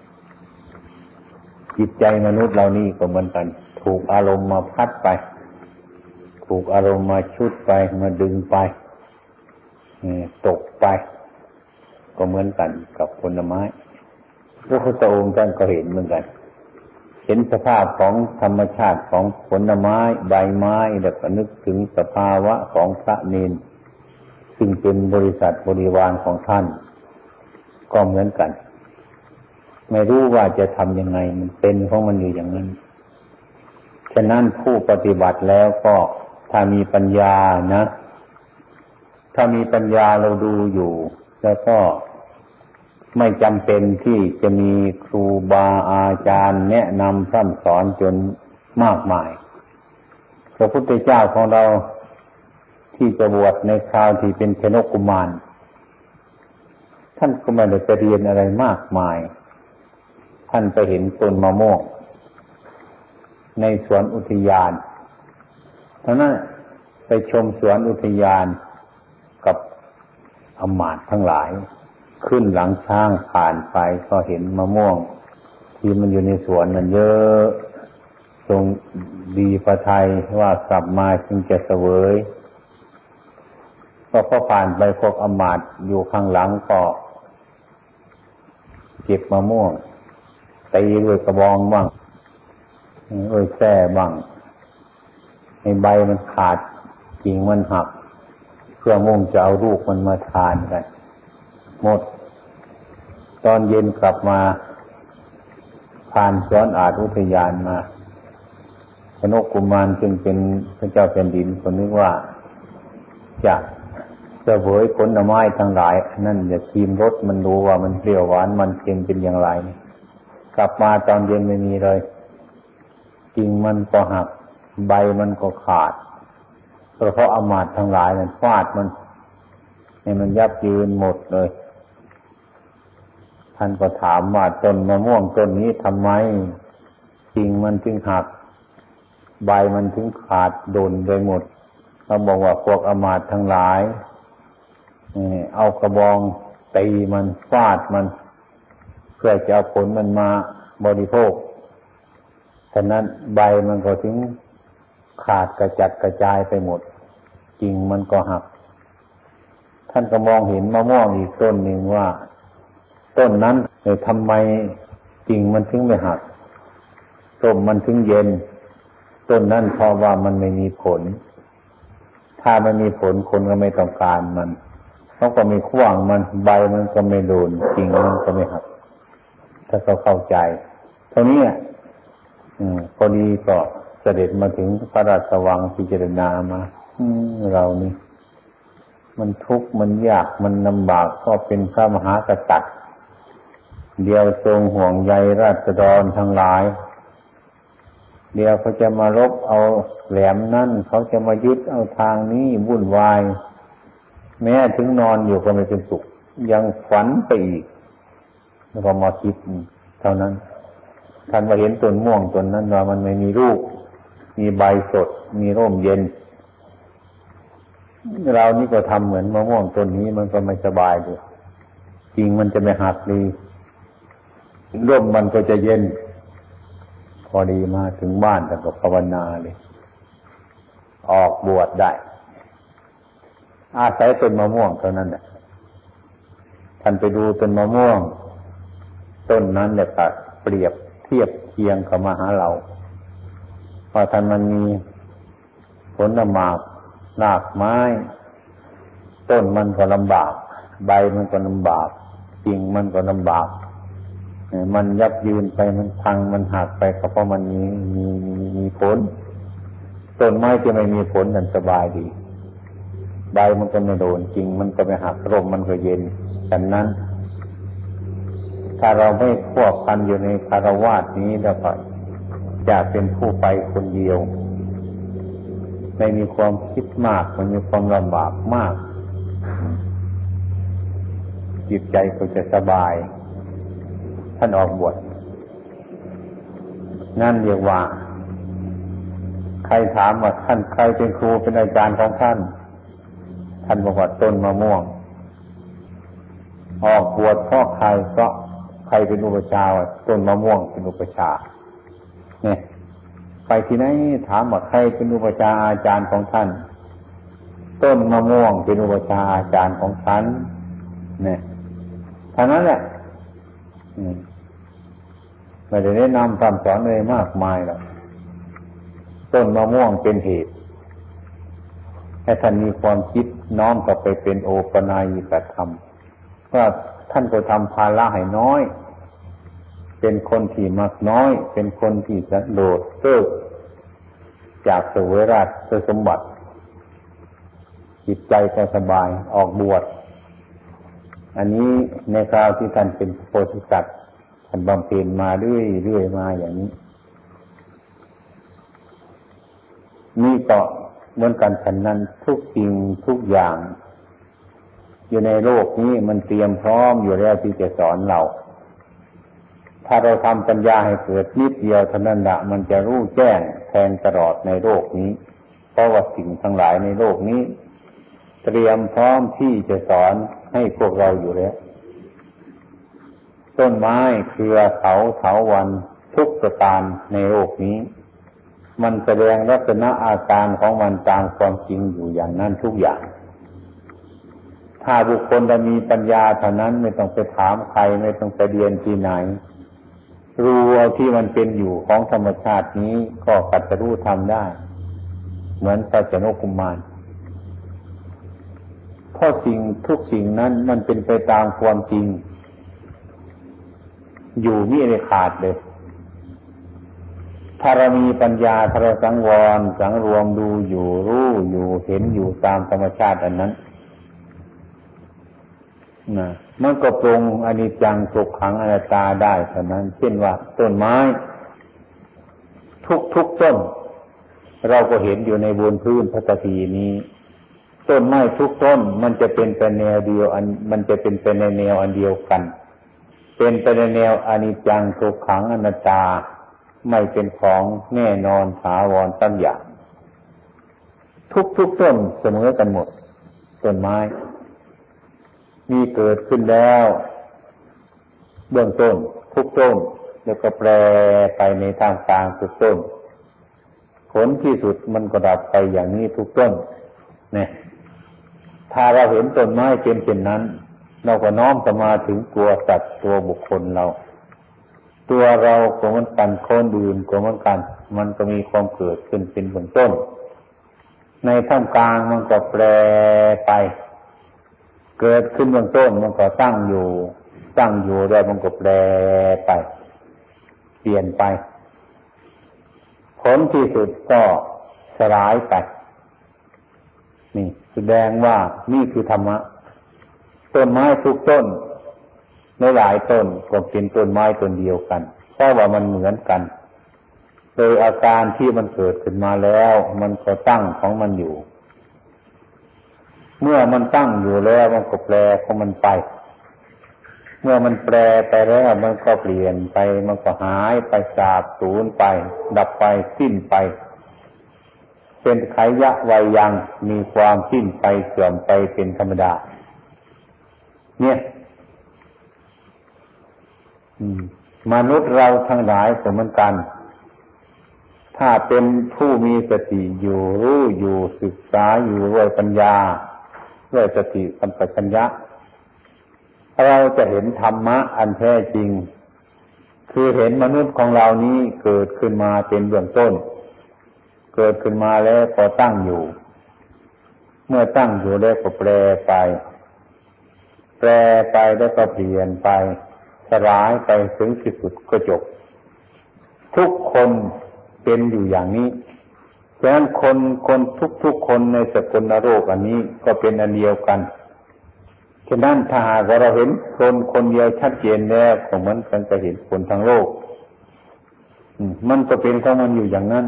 A: จิตใจมนุษย์เรานี่ก็เหมือนกันถูกอารมณ์มาพัดไปถูกอารมณ์มาชุดไปมาดึงไปตกไปก็เหมือนกันกับผลไม้พระพุทธองค์ท่านก็เห็นเหมือนกันเห็นสภาพของธรรมชาติของผลไม้ใบไม้แล้วก็นึกถึงสภาวะของพระเนรซึ่งเป็นบริษัทบริวารของท่านก็เหมือนกันไม่รู้ว่าจะทำยังไงมันเป็นของมันอยู่อย่างนั้นฉะนั้นผู้ปฏิบัติแล้วก็ถ้ามีปัญญานะถ้ามีปัญญาเราดูอยู่แล้วก็ไม่จำเป็นที่จะมีครูบาอาจารย์แนะนำพร่ำสอนจนมากมายพระพุทธเจ้าของเราที่จะบวชในคราวที่เป็นชนกกุมารท่านก็ไม่ได้ไปเรียนอะไรมากมายท่านไปเห็นต้นมะม่วงในสวนอุทยานเท่านั้นไปชมสวนอุทยานกับอมาตย์ทั้งหลายขึ้นหลังช้างผ่านไปก็เห็นมะม่วงที่มันอยู่ในสวนนั้นเยอะทรงดีพระทัยว่ากลับมาจึงจะเสวยก็พอผ่านไปพวกอมาตย์อยู่ข้างหลังก็เก็บมะม่วงตีด้วยกระบองบ้างด้วยแส้บ้างให้ใบมันขาดกิ่งมันหักเพื่อมุ่งจะเอาลูกมันมาทานกันหมดตอนเย็นกลับมาผ่านสวนอาจอุทยานมาชนกกุมารจึงเป็นพระเจ้าแผ่นดินคนนึกว่าจะเสวยผลไม้ทั้งหลายนั่นอย่าชิมรสมันดูว่ามันเปรี้ยวหวานมันเค็มเป็นอย่างไรกลับมาตอนเย็นไม่มีเลยกิ่งมันก็หักใบมันก็ขาดเพราะอมาตย์ทั้งหลายนั้นฟาดมันให้มันยับยืนหมดเลยท่านก็ถามว่าต้นมะม่วงต้นนี้ทำไมกิ่งมันถึงหักใบมันถึงขาดโดนไปหมดเขาบอกว่าพวกอมาตย์ทั้งหลายเอากระบองตีมันฟาดมันเพื่อจะเอาผลมันมาบริโภคฉะนั้นใบมันก็ถึงขาดกระจัดกระจายไปหมดกิ่งมันก็หักท่านก็มองเห็นมะม่วงอีกต้นหนึ่งว่าต้นนั้นทำไมกิ่งมันถึงไม่หักต้นมันถึงเย็นต้นนั้นเพราะว่ามันไม่มีผลถ้ามันมีผลคนก็ไม่ต้องการมันเขาก็ไม่ขว้างมันใบมันก็ไม่โดนกิ่งมันก็ไม่หักถ้าเขาเข้าใจเท่านี้อืมพอดีก็เสด็จมาถึงพระราชวังพิจารณามาอืมเรานี่มันทุกข์มันยากมันลำบากก็เป็นพระมหากษัตริย์เดียวทรงห่วงใยราษฎรทั้งหลายเดี๋ยวเขาจะมารบเอาแหลมนั่นเขาจะมายึดเอาทางนี้วุ่นวายแม้ถึงนอนอยู่ก็ไม่เป็นสุขยังฝันไปอีกแล้วก็มาคิดเท่านั้นท่านมาเห็นต้นม่วงต้นนั้นว่ามันไม่มีลูกมีใบสดมีร่มเย็นเรานี่ก็ทำเหมือนมะม่วงต้นนี้มันก็ไม่สบายเลยจริงมันจะไม่หักดีร่มมันก็จะเย็นพอดีมาถึงบ้านแต่ก็ภาวนาเลยออกบวชได้อาศัยต้นมะม่วงเท่านั้นแหละท่านไปดูต้นมะม่วงต้นนั้นเนี่ยก็เปรียบเทียบเคียงกับมาหาเราพอท่านมันมีผลหมากรากไม้ต้นมันก็ลำบากใบมันก็ลำบากกิ่งมันก็ลำบากมันยับยืนไปมันพังมันหักไปก็เพราะมันมีมีมีมีผลต้นไม้ที่ไม่มีผลนั่นสบายดีใบมันก็ไม่โดนกิ่งมันก็ไม่หักร่มมันก็เย็นฉะนั้นถ้าเราไม่ควบกันอยู่ในคารวะนี้แล้วก็จะเป็นผู้ไปคนเดียวไม่มีความคิดมากไม่มีความลำบากมาก
B: จิตใจก็จะสบายท่านออกบวชนั่นเรียกว่าใครถามว่าท่านใครเป็นครูเป็นอาจารย์ของท่านท่านบอกว่าต้นมะม่วงออกบวชเพราะใครก็ใครเป็นอุปชฌาย์ต้นมะม่วงเป็นอุปชฌาย์เนี่ยไปที่ไหนถามว่าใครเป็นอุปชฌาย์อาจารย์ของท่านต้นมะม่วงเป็นอุปชฌาย์อาจารย์ของฉันเนี่ยเท่านั้นแหละไม่ได้แนะนำคำสอนอะไรมากมายหรอกต้นมะม่วงเป็นเหตุให้ท่านมีความคิดน้อมกลับไปเป็นโอปนายกธรรมว่าท่านก็ทำภาระให้น้อยเป็นคนที่มักน้อยเป็นคนที่จะโดดเลิกจากเสวยราชสมบัติจิตใจก็สบายออกบวชอันนี้ในคราวที่ท่านเป็นโพธิสัตว์ท่านบำเพ็ญมาเรื่อยๆมาอย่างนี้นี่ก็เหมือนกันฉะนั้นทุกสิ่งทุกอย่างอยู่ในโลกนี้มันเตรียมพร้อมอยู่แล้วที่จะสอนเราถ้าเราทำปัญญาให้เกิดนิดเดียวเท่านั้นละมันจะรู้แจ้งแทงตลอดในโลกนี้เพราะว่าสิ่งทั้งหลายในโลกนี้เตรียมพร้อมที่จะสอนให้พวกเราอยู่แล้วต้นไม้เครือเขาเถาวัลย์ทุกประการในโลกนี้มันแสดงลักษณะอาการของมันตามความจริงอยู่อย่างนั้นทุกอย่างถ้าบุคคลจะมีปัญญาเท่านั้นไม่ต้องไปถามใครไม่ต้องไปเรียนที่ไหนรู้เอาที่มันเป็นอยู่ของธรรมชาตินี้ก็กัดจะรู้ทำได้เหมือนพระเจ้ากุมารเพราะสิ่งทุกสิ่งนั้นมันเป็นไปตามความจริงอยู่มิได้ขาดเลยถ้าเรามีปัญญาถ้าเราสังวรสังรวมดูอยู่รู้อยู่เห็นอยู่ตามธรรมชาติอันนั้นนะมันก็ปรุงอนิจจังทุกขังอนัตตาได้เท่านั้นเช่นว่าต้นไม้ทุกๆต้นเราก็เห็นอยู่ในบนพื้นพระตถีนี้ต้นไม้ทุกต้นมันจะเป็นไปแนวเดียวอันมันจะเป็นไปในแนวอันเดียวกันเป็นไปในแนวอนิจจังทุกขังอนัตตาไม่เป็นของแน่นอนถาวรตั้งอย่างทุกๆต้นเสมอกันหมดต้นไม้มีเกิดขึ้นแล้วเบื้องต้นทุกต้นแล้วก็แปรไปในทางกลางทุกต้นผลที่สุดมันก็ดับไปอย่างนี้ทุกต้นเนี่ยถ้าเราเห็นต้นไม้เป็นเช่นนั้นเราก็น้อมเข้ามาถึงตัวสัตว์ตัวบุคคลเราตัวเราก็เหมือนกันคนอื่นก็เหมือนกันมันก็มีความเกิดขึ้นเป็นเบื้องต้นในท่ามกลางมันก็แปรไปเกิดขึ้นเบื้องต้นมันก็ตั้งอยู่ตั้งอยู่แล้วมันก็แปรไปเปลี่ยนไปผลที่สุดก็สลายไปนี่แสดงว่านี่คือธรรมะต้นไม้ทุกต้นในหลายต้นก็เป็นต้นไม้ต้นเดียวกันเพราะว่ามันเหมือนกันโดยอาการที่มันเกิดขึ้นมาแล้วมันก็ตั้งของมันอยู่เมื่อมันตั้งอยู่แล้วมันก็แปรของมันไปเมื่อมันแปรไปแล้วมันก็เปลี่ยนไปมันก็หายไปสาบสูญไปดับไปสิ้นไปเป็นไขยะวัยยังมีความสิ้นไปเสื่อมไปเป็นธรรมดาเนี่ยมนุษย์เราทั้งหลายก็เหมือนกันถ้าเป็นผู้มีสติอยู่รู้อยู่ศึกษาอยู่ด้วยปัญญาด้วยสติสัมปชัญญะเราจะเห็นธรรมะอันแท้จริงคือเห็นมนุษย์ของเรานี้เกิดขึ้นมาเป็นเบื้องต้นเกิดขึ้นมาแล้วก็ตั้งอยู่เมื่อตั้งอยู่แล้วก็แปรไปแปรไปแล้วก็เปลี่ยนไปสลายไปถึงที่สุดก็จบทุกคนเป็นอยู่อย่างนี้ฉะนั้นคนคนทุกๆคนในสกลโลกอันนี้ก็เป็นอันเดียวกันฉะนั้นถ้าหากเราเห็นคนคนเดียวชัดเจนแล้วก็เหมือนกันจะเห็นคนทั้งโลกมันก็เป็นของมันอยู่อย่างนั้น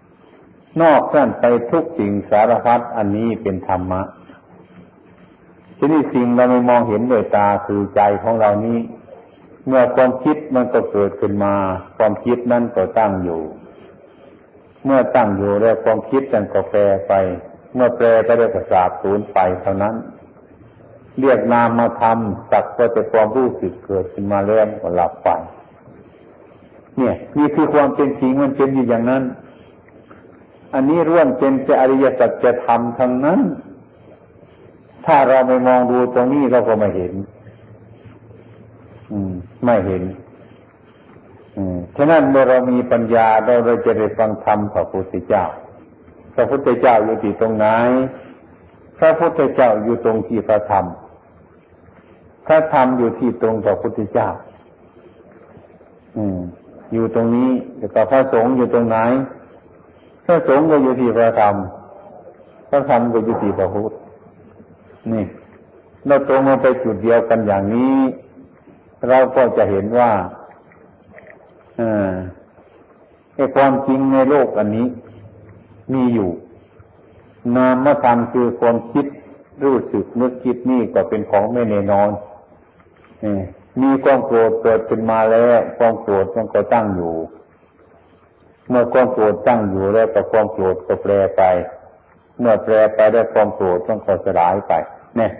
B: นอกจากไปทุกสิ่งสารพัดอันนี้เป็นธรรมะทีนี้สิ่งเราไม่มองเห็นด้วยตาคือใจของเรานี้เมื่อความคิดมันก็เกิดขึ้นมาความคิดนั้นก็ตั้งอยู่เมื่อตั้งอยู่แล้วความคิดนั้นก็แปรไปเมื่อแปรไปแล้วก็สาบสูญไปเท่านั้นเรียกนามธรรมสักว่าแต่ความรู้สึกเกิดขึ้นมาแล้วก็หลับไปเนี่ยนี่คือความเป็นจริงมันเป็นอยู่อย่างนั้นอันนี้ร่วมเป็นจะอริยสัจธรรมทั้งนั้นถ้าเราไม่มองดูตรงนี้เราก็ไม่เห็นอืมไม่เห็นอืมฉะนั้นเมื่อเรามีปัญญาเราเราจะได้ฟังธรรมพระพุทธเจ้าพระพุทธเจ้าอยู่ที่ตรงไหนพระพุทธเจ้าอยู่ตรงที่พระธรรมพระธรรมอยู่ที่ตรงพระพุทธเจ้าอืมอยู่ตรงนี้แล้วก็พระสงฆ์อยู่ตรงไหนพระสงฆ์ก็อยู่ที่พระธรรมพระธรรมก็อยู่ที่พระพุทธนี่เราตรงมาไปจุดเดียวกันอย่างนี้เราก็จะเห็นว่าอ่าไอ้ความจริงในโลกอันนี้มีอยู่นามธรรมคือความคิดรู้สึกนึกคิดนี่ก็เป็นของไม่แน่นอนนี่มีความโกรธเกิดขึ้นมาแล้วความโกรธมันก็ตั้งอยู่เมื่อความโกรธตั้งอยู่แล้วก็ความโกรธก็แปรไปเมื่อแปรไปแล้วความโกรธมันก็สลายไปเนี่ย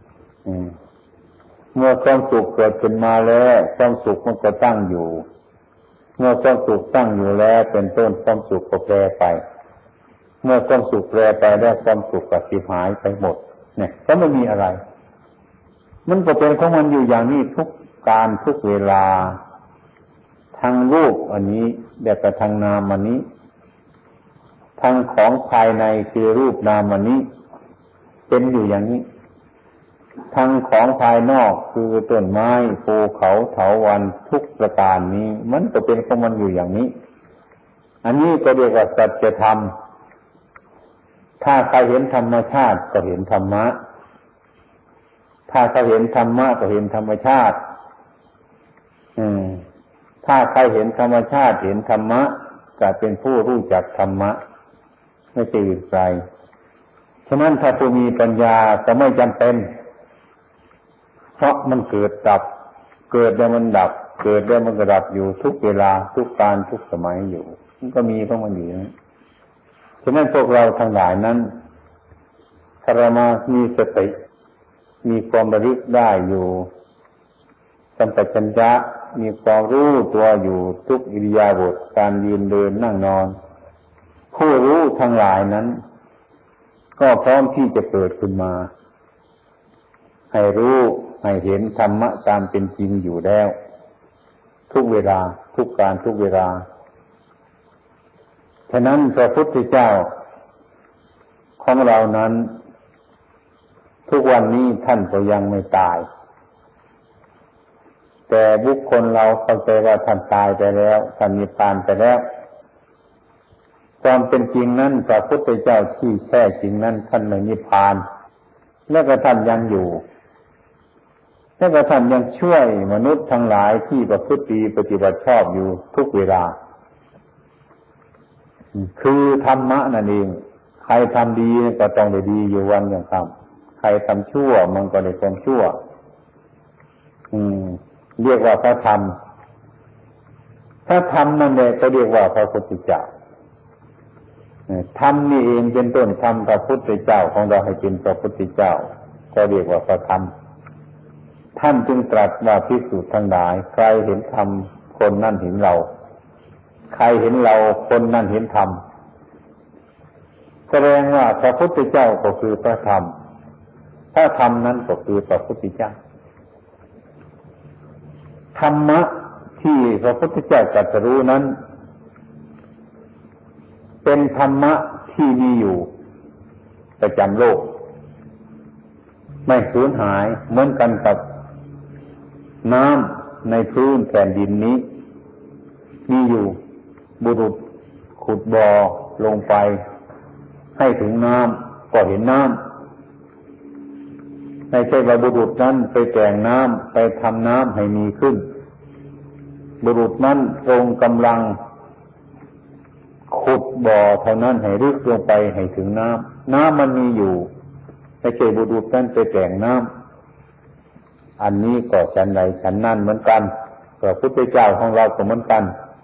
B: เมื่อความสุขเกิดขึ้นมาแล้วความสุขมันก็ตั้งอยู่เมื่อความสุขตั้งอยู่แล้วเป็นต้นความสุขก็แปรไปเมื่อความสุขแปรไปแล้วความสุขก็สิหายไปหมดเนี่ยก็ไม่มีอะไรมันก็เป็นของมันอยู่อย่างนี้ทุกการทุกเวลาทางรูปอันนี้แบบกับทางนามอันนี้ทางของภายในคือรูปนามอันนี้เป็นอยู่อย่างนี้ทางของภายนอกคือต้นไม้ภูเขาเถาวัลย์ทุกประการนี้มันก็เป็นของมันอยู่อย่างนี้อันนี้ก็เรียกว่าสัจธรรมถ้าใครเห็นธรรมชาติก็เห็นธรรมะถ้าใครเห็นธรรมะก็เห็นธรรมชาติอืมถ้าใครเห็นธรรมชาติเห็นธรรมะจะเป็นผู้รู้จักธรรมะไม่ใช่อื่นไกลฉะนั้นถ้าผู้มีปัญญาก็ไม่จำเป็นเพราะมันเกิดดับเกิดแล้วมันดับเกิดแล้วมันก็ดับอยู่ทุกเวลาทุกการทุกสมัยอยู่มันก็มีของมันอยู่นะฉะนั้นพวกเราทั้งหลายนั้นถ้าเรามามีสติมีความระลึกได้อยู่สัมปชัญญะมีความรู้ตัวอยู่ทุกอิริยาบถการยืนเดินนั่งนอนผู้รู้ทั้งหลายนั้นก็พร้อมที่จะเกิดขึ้นมาให้รู้ให้เห็นธรรมะตามเป็นจริงอยู่แล้วทุกเวลาทุกการทุกเวลาฉะนั้นพระพุทธเจ้าของเรานั้นทุกวันนี้ท่านก็ยังไม่ตายแต่บุคคลเราเข้าใจว่าท่านตายไปแล้วท่านนิพพานไปแล้วความเป็นจริงนั้นพระพุทธเจ้าที่แท้จริงนั้นท่านไม่นิพพานแล้วก็ท่านยังอยู่แล้วก็ท่านยังช่วยมนุษย์ทั้งหลายที่ประพฤติดีปฏิบัติชอบอยู่ทุกเวลาคือธรรมะนั่นเองใครทำดีก็ต้องได้ดีอยู่วันอย่างค่ำใครทำชั่วมันก็ได้ความชั่วอืมเรียกว่าพระธรรมพระธรรมนั่นแหละก็เรียกว่าพระพุทธเจ้าธรรมนี่เองเป็นต้นธรรมพระพุทธเจ้าของเราให้เป็นพระพุทธเจ้าก็เรียกว่าพระธรรมท่านจึงตรัสว่าภิกษุทั้งหลายใครเห็นธรรมคนนั่นเห็นเราใครเห็นเราคนนั่นเห็นธรรมแสดงว่าพระพุทธเจ้าก็คือพระธรรมพระธรรมนั้นก็คือพระพุทธเจ้าธรรมะที่พระพุทธเจ้าตรัสรู้นั้นเป็นธรรมะที่มีอยู่ประจำโลกไม่สูญหายเหมือนกันกับน้ำในพื้นแผ่นดินนี้มีอยู่บุรุษขุดบ่อลงไปให้ถึงน้ำก็เห็นน้ำไม่ใช่ว่าบุรุษนั้นไปแกงน้ำไปทำน้ำให้มีขึ้นบุรุษนั้นทรงกำลังขุดบ่อเท่านั้นให้ลึกลงไปให้ถึงน้ำน้ำมันมีอยู่ไม่ใช่บุรุษนั้นไปแกงน้ำอันนี้ก็ฉันใดฉันนั่นเหมือนกันพระพุทธเจ้าของเราก็เหมือนกัน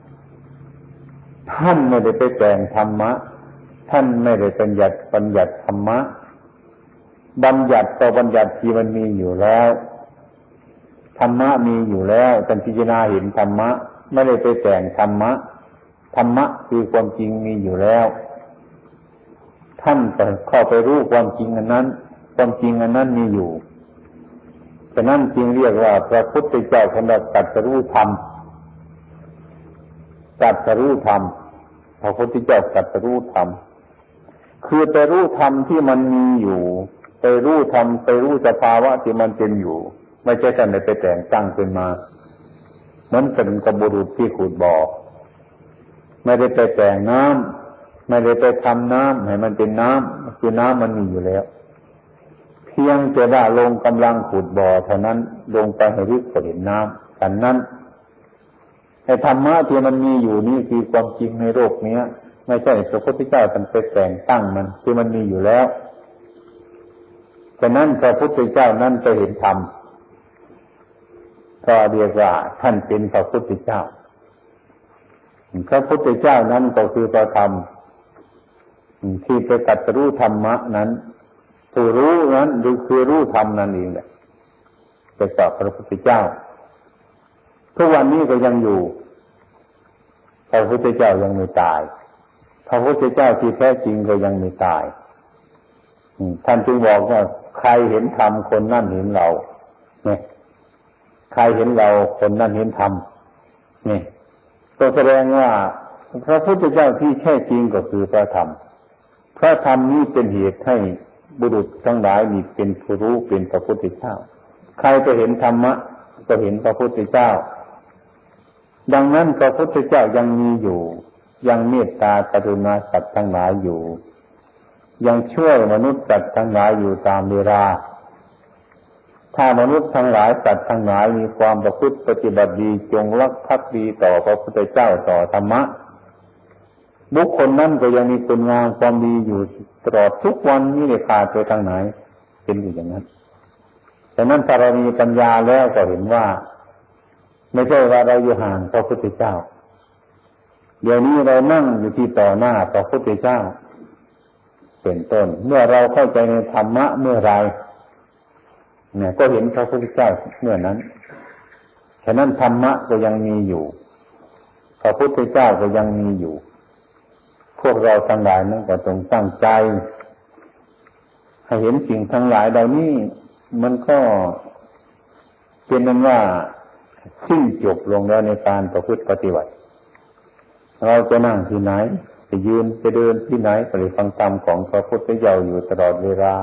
B: ท่านไม่ได้ไปแต่งธรรมะท่านไม่ได้บัญญัติบัญญัติธรรมะบัญญัติต่อบัญญัติที่มันมีอยู่แล้วธรรมะมีอยู่แล้วท่านพิจารณาเห็นธรรมะไม่ได้ไปแต่งธรรมะธรรมะคือความจริงมีอยู่แล้วท่านก็เข้าไปรู้ความจริงอันนั้นความจริงอันนั้นมีอยู่ฉะนั้นจึงเรียกว่าพระพุทธเจ้าท่านตรัสรู้ธรรมตรัสรู้ธรรมพระพุทธเจ้าตรัสรู้ธรรมคือไปรู้ธรรมที่มันมีอยู่ไปรู้ธรรมไปรู้สภาวะที่มันเป็นอยู่ไม่ใช่ท่านไปแต่งตั้งขึ้นมาเหมือนเป็นกบุรุษที่ขุดบ่อไม่ได้ไปแต่งน้ำไม่ได้ไปทำน้ำให้มันเป็นน้ำคือน้ำมันมีอยู่แล้วเพียงแต่ว่าลงกำลังขุดบ่อเท่านั้นลงไปให้ลึกก็เห็นน้ำฉันนั้นไอ้ธรรมะที่มันมีอยู่นี่คือความจริงในโลกนี้ไม่ใช่พระพุทธเจ้าท่านไปแต่งตั้งมันคือมันมีอยู่แล้วฉะนั้นพระพุทธเจ้านั้นจะเห็นธรรมก็เรียกว่าท่านเป็นพระพุทธเจ้าพระพุทธเจ้านั้นก็คือพระธรรมที่ไปตรัสรู้ธรรมะนั้นผู้รู้นั้นคือรู้ธรรมนั่นเองแหละเป็นพระพุทธเจ้าทุกวันนี้ก็ยังอยู่พระพุทธเจ้ายังไม่ตายพระพุทธเจ้าที่แท้จริงก็ยังไม่ตายท่านจึงบอกว่าใครเห็นธรรมคนนั่นเห็นเราเนี่ยใครเห็นเราคนนั่นเห็นธรรมนี่ก็แสดงว่าพระพุทธเจ้าที่แท้จริงก็คือพระธรรมพระธรรมนี้เป็นเหตุให้บุรุษทั้งหลายมีเป็นผู้รู้เป็นพระพุทธเจ้าใครจะเห็นธรรมะก็เห็นพระพุทธเจ้าดังนั้นพระพุทธเจ้ายังมีอยู่ยังเมตตากรุณาสัตว์ทั้งหลายอยู่ยังช่วยมนุษย์สัตว์ทั้งหลายอยู่ตามเวลาถ้ามนุษย์ทั้งหลายสัตว์ทั้งหลายมีความประพฤติปฏิบัติดีจงรักภักดีต่อพระพุทธเจ้าต่อธรรมะบุคคลนั้นก็ยังมีคุณงามความดีอยู่ตลอดทุกวันนี้ไม่ขาดไปทางไหนเป็นอยู่อย่างนั้นฉะนั้นถ้าเรามีปัญญาแล้วก็เห็นว่าไม่ใช่ว่าเราอยู่ห่างพระพุทธเจ้าเดี๋ยวนี้เรานั่งอยู่ที่ต่อหน้าพระพุทธเจ้าเป็นต้นเมื่อเราเข้าใจในธรรมะเมื่อไรเนี่ยก็เห็นพระพุทธเจ้าเมื่อนั้นฉะนั้นธรรมะก็ยังมีอยู่พระพุทธเจ้าก็ยังมีอยู่พวกเราทั้งหลายนั้นก็ต้องตั้งใจให้เห็นสิ่งทั้งหลายเหล่านี้มันก็เป็นนั้นว่าสิ้นจบลงแล้วในการประพฤติปฏิบัติเราจะนั่งที่ไหนจะยืนจะเดินที่ไหนก็ได้ฟังธรรมของพระพุทธเจ้าอยู่ตลอดเวลา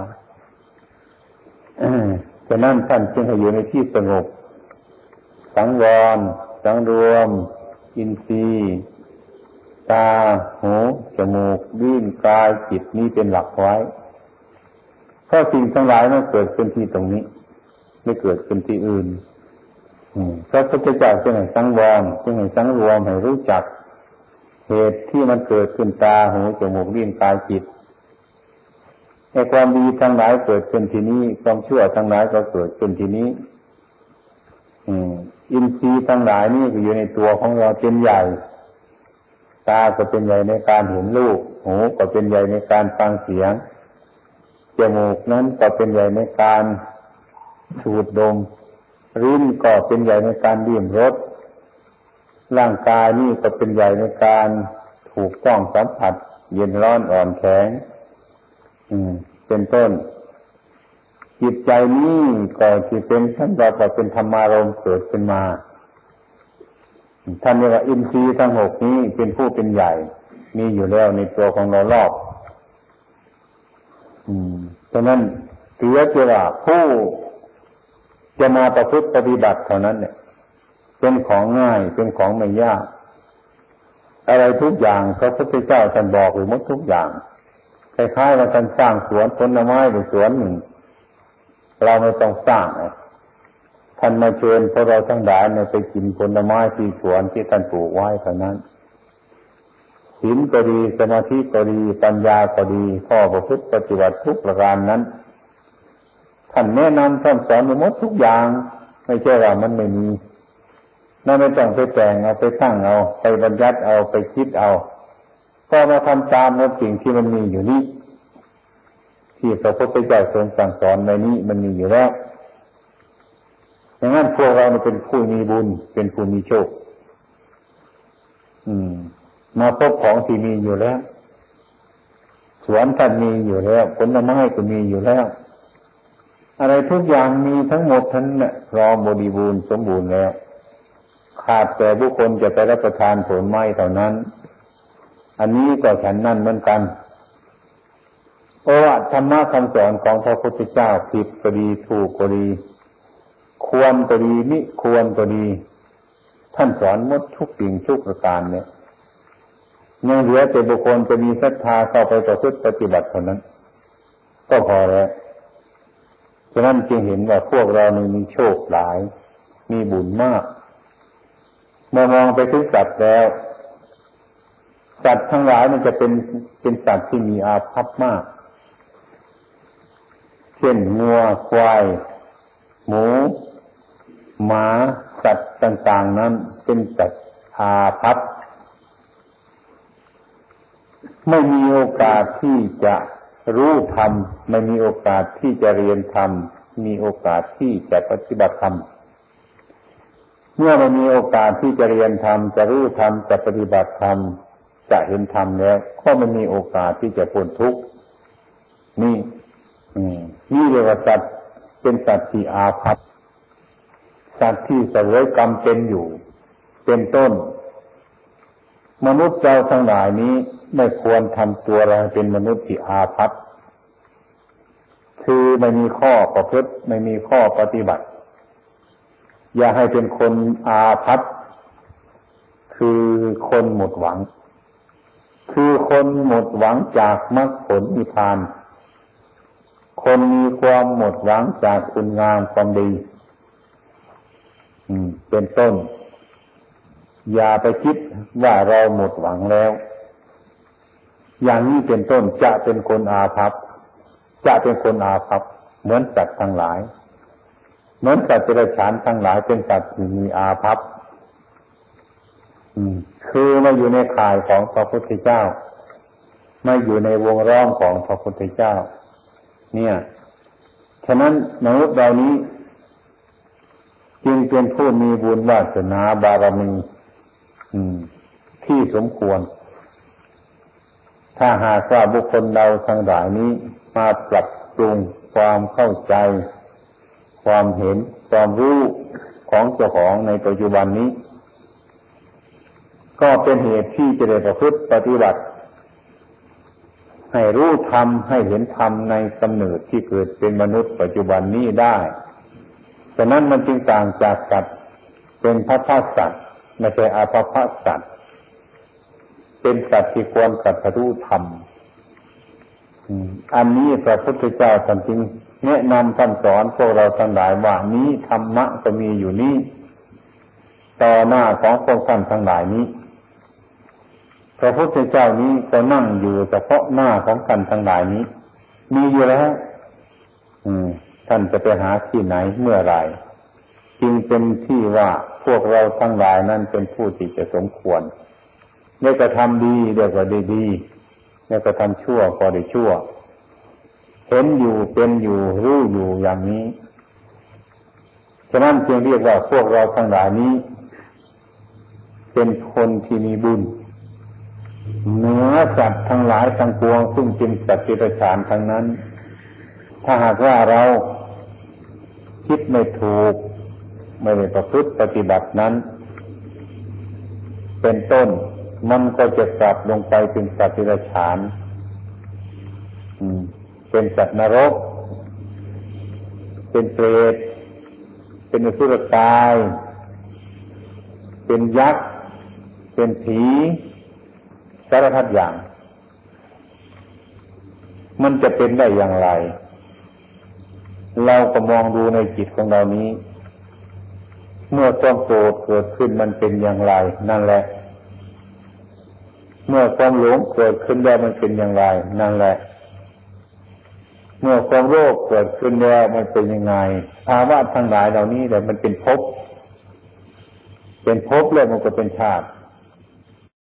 B: ฉะนั้นท่านจึงให้อยู่ในที่สงบสังวรสังรวมอินทรีย์ตาหูจมูกลิ้นกายจิตนี้เป็นหลักไว้เพราะสิ่งทั้งหลายมันเกิดขึ้นที่ตรงนี้ไม่เกิดขึ้นที่อื่นพระพุทธเจ้าจึงให้สังวรจึงให้สังรวมให้รู้จักเหตุที่มันเกิดขึ้นตาหูจมูกลิ้นกายจิตไอ้ความดีทั้งหลายเกิดขึ้นที่นี้ความชั่วทั้งหลายก็เกิดขึ้นที่นี้อินทรีย์ทั้งหลายนี่ก็อยู่ในตัวของเราเป็นใหญ่ตาก็เป็นใหญ่ในการเห็นรูปหูก็เป็นใหญ่ในการฟังเสียงจมูกนั้นก็เป็นใหญ่ในการสูดดมลิ้นก็เป็นใหญ่ในการลิ้มรสร่างกายนี่ก็เป็นใหญ่ในการถูกต้องสัมผัสเย็นร้อนอ่อนแข็งเป็นต้นจิตใจนี้ก็ที่เป็นท่านเราก็เป็นธรรมารมณ์เกิดขึ้นมาท่านเรียกว่าอินทรีย์ทั้งหกนี้เป็นผู้เป็นใหญ่มีอยู่แล้วในตัวของเรารอบฉะนั้นถือว่าผู้จะมาประพฤติปฏิบัติเท่านั้นเนี่ยเป็นของง่ายเป็นของไม่ยากอะไรทุกอย่างพระพุทธเจ้าท่านบอกหรือหมดทุกอย่างคล้ายๆว่าท่านสร้างสวนผลไม้หรือสวนหนึ่งเราไม่ต้องสร้างท่านมาเชิญพวกเราทั้งหลายไปกินผลไม้ที่สวนที่ท่านปลูกไว้เท่านั้นศีลก็ดีสมาธิก็ดีปัญญาก็ดีข้อประพฤติปฏิบัติทุกประการนั้นท่านแนะนำท่านสอนหมดทุกอย่างไม่ใช่ว่ามันไม่มีนั่นไม่ต้องไปแต่งเอาไปตั้งเอาไปบัญญัติเอาไปคิดเอาก็มาทำตามในสิ่งที่มันมีอยู่นี้ที่พระพุทธเจ้าทรงสั่งสอนในนี้มันมีอยู่แล้วอย่างนั้นพวกเราเป็นผู้มีบุญเป็นผู้มีโชคอืมมาพบของที่มีอยู่แล้วสวนท่านมีอยู่แล้วผลไม้ก็มีอยู่แล้วอะไรทุกอย่างมีทั้งหมดทั้งนั้นพร้อมบริบูรณ์สมบูรณ์แล้วขาดแต่บุคคลจะไปรับประทานผลไม้เท่านั้นอันนี้ก็ฉันนั่นเหมือนกันเพราะว่าธรรมะคำสอนของพระพุทธเจ้าผิดก็ดีถูกก็ดีควรก็ดีมิควรก็ดีท่านสอนหมดทุกสิ่งทุกประการเนี่ยยังเหลือแต่บุคคลจะมีศรัทธาเข้าไปประพฤติปฏิบัติเท่านั้นก็พอแล้วฉะนั้นจึงเห็นว่าพวกเรานี่มีโชคหลายมีบุญมากเมื่อมองไปถึงสัตว์แล้วสัตว์ทั้งหลายมันจะเป็นเป็นสัตว์ที่มีอาภัพมากเช่นงัวควายหมูหมาสัตว์ต่างๆนั้นเป็นสัตว์อาภัพไม่มีโอกาสที่จะรู้ธรรมไม่มีโอกาสที่จะเรียนธรรมมีโอกาสที่จะปฏิบัติธรรมเมื่อไม่มีโอกาสที่จะเรียนธรรมจะรู้ธรรมจะปฏิบัติธรรมจะเห็นธรรมแล้วก็ไม่มีโอกาสที่จะพ้นทุกข์นี่นี่เรียกว่าสัตว์เป็นสัตว์ที่อาภัพสัตว์ที่เสวยกรรมเป็นอยู่เป็นต้นมนุษย์เราทั้งหลายนี้ไม่ควรทำตัวเราเป็นมนุษย์ที่อาภัพคือไม่มีข้อประพฤติไม่มีข้อปฏิบัติอย่าให้เป็นคนอาภัพคือคนหมดหวังคือคนหมดหวังจากมรรคผลนิพพานคนมีความหมดหวังจากคุณงามความดีเป็นต้นอย่าไปคิดว่าเราหมดหวังแล้วอย่างนี้เป็นต้นจะเป็นคนอาภัพจะเป็นคนอาภัพเหมือนสัตว์ทั้งหลายเหมือนสัตว์เดรัจฉานทั้งหลายเป็นสัตว์ที่มีอาภัพคือไม่อยู่ในข่ายของพระพุทธเจ้าไม่อยู่ในวงล้อมของพระพุทธเจ้าเนี่ยฉะนั้นมนุษย์เหล่านี้จึงเป็นผู้มีบุญวาสนาบารมีที่สมควรถ้าหากว่าบุคคลเราทั้งหลายนี้มาปรับปรุงความเข้าใจความเห็นความรู้ของเจ้าของในปัจจุบันนี้ก็เป็นเหตุที่จะได้ประพฤติปฏิบัติให้รู้ธรรมให้เห็นธรรมในกำเนิดที่เกิดเป็นมนุษย์ปัจจุบันนี้ได้ฉะนั้นมันจึงต่างจากสัตว์เป็นพระพสัตว์ไม่ใช่อาภัพสัตว์เป็นสัตว์ที่ควรตรัสรู้ธรรมอันนี้พระพุทธเจ้าท่านจึงแนะนำท่านสอนพวกเราทั้งหลายว่านี้ธรรมะก็มีอยู่นี้ต่อหน้าของพวกท่านทั้งหลายนี้พระพุทธเจ้านี้ก็นั่งอยู่เฉพาะหน้าของท่านทั้งหลายนี้มีอยู่แล้วท่านจะไปหาที่ไหนเมื่อไรจึงเป็นที่ว่าพวกเราทั้งหลายนั้นเป็นผู้ที่จะสมควรได้กระทำดีได้ก็ได้ดีได้กระทำชั่วก็ได้ชั่วเห็นอยู่เป็นอยู่รู้อยู่อย่างนี้ฉะนั้นจึงเรียกว่าพวกเราทั้งหลายนี้เป็นคนที่มีบุญเหนือสัตว์ทั้งหลายทั้งปวงซึ่งเป็นสัตว์เดรัจฉานทั้งนั้นถ้าหากว่าเราคิดไม่ถูกไม่ได้ประพฤติปฏิบัตินั้นเป็นต้นมันก็จะกลับลงไปเป็นสัตว์เดรัจฉานเป็นสัตว์นรกเป็นเปรตเป็นอสุรกายเป็นยักษ์เป็นผีสารพัดอย่างมันจะเป็นได้อย่างไรเราก็มองดูในจิตของเรานี้เมื่อความโกรธเกิดขึ้นมันเป็นอย่างไรนั่นแหละเมื่อความหลงเกิดขึ้นแล้วมันเป็นอย่างไรนั่นแหละเมื่อความโลภเกิดขึ้นแล้วมันเป็นยังไงภาวะทั้งหลายเหล่านี้แหละมันเป็นภพเป็นภพแล้วมันก็เป็นชาติ